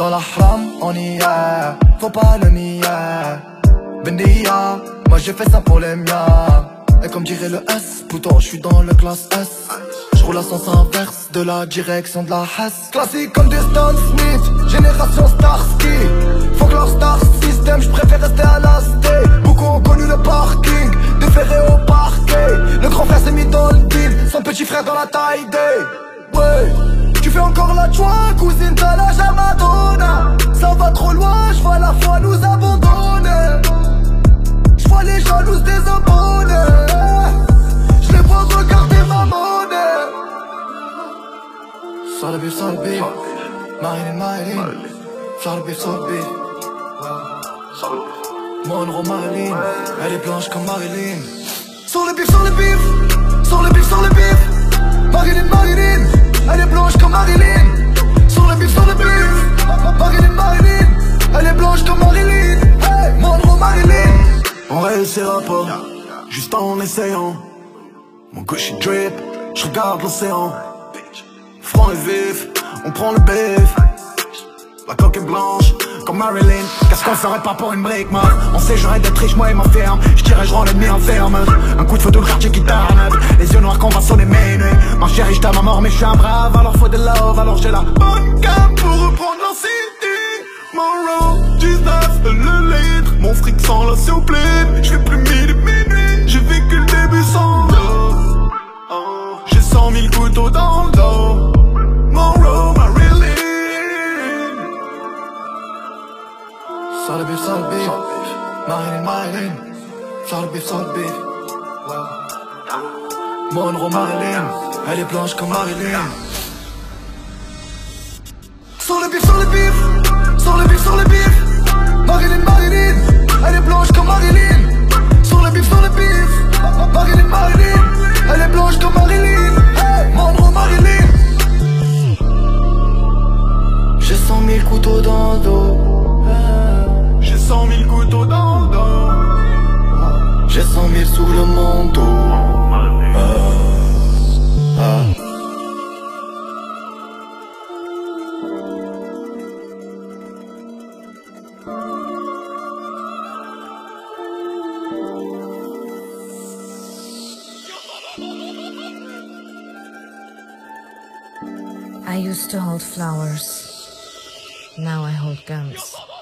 Dans la haram, on y est, faut pas le nier. Bendia, moi j'ai fait ça pour les miens. Et comme dirait le S, plutôt je suis dans le classe S. J'roule à sens inverse de la direction de la Hesse. Classique comme du Stan Smith, génération Starsky. Faut que leur star system, j'préfère rester à l'asté. Beaucoup ont connu le parking, déféré au parquet. Le grand frère s'est mis dans le deal, son petit frère dans la taille des. Ouais, tu fais encore la joie, cousine, t'as l'âge à Madonna. Ça va trop loin, j'vois la foi nous abandonner. J'vois les jalouses des abonnés. J'les vois regarder ma monnaie. Sur le bif, Marilyn. Sur le bif, Monroe Marilyn, elle est blanche comme Marilyn. Sur le bif, Marilyn, elle est blanche comme Marilyn. Sur le bif, Marilyn, elle est blanche comme Marilyn. Hey, Monroe Marilyn. On réussira pas, juste en essayant. Mon Gucci drip, j'regarde l'océan. Franc et vif, on prend le bif. La coque est blanche, comme Marilyn. Qu'est-ce qu'on ferait pas pour une brique, man? On sait j'aurais d'être riche, moi et ma ferme. J'dirais j'rends l'ennemi enferme. Un coup de feu de quartier qui t'arnaque. Les yeux noirs qu'on va sonner mes nuits. Ma chérie, j't'aime à mort mais j'suis un brave. Alors faut de love, alors j'ai la bonne cam pour reprendre la city. Monroe, 19, le litre. Mon fric sans la souple. J'fais plus midi minuit. J'ai vécu le début sans dos. J'ai 100 000 couteaux dans le dos. Monroe, Marilyn. Sur le bif, Marilyn. Sur le bif, Monroe Marilyn, elle est blanche comme Marilyn. Sur le bif, Marilyn, elle est blanche comme Marilyn. Sur le bif, Marilyn, elle est blanche comme Marilyn. Hey, Monroe Marilyn. J'ai 100 000 couteaux dans le dos. J'ai 100 000 couteaux dans le dos. J'ai 100 000 sous le manteau. I used to hold flowers. Now I hold guns.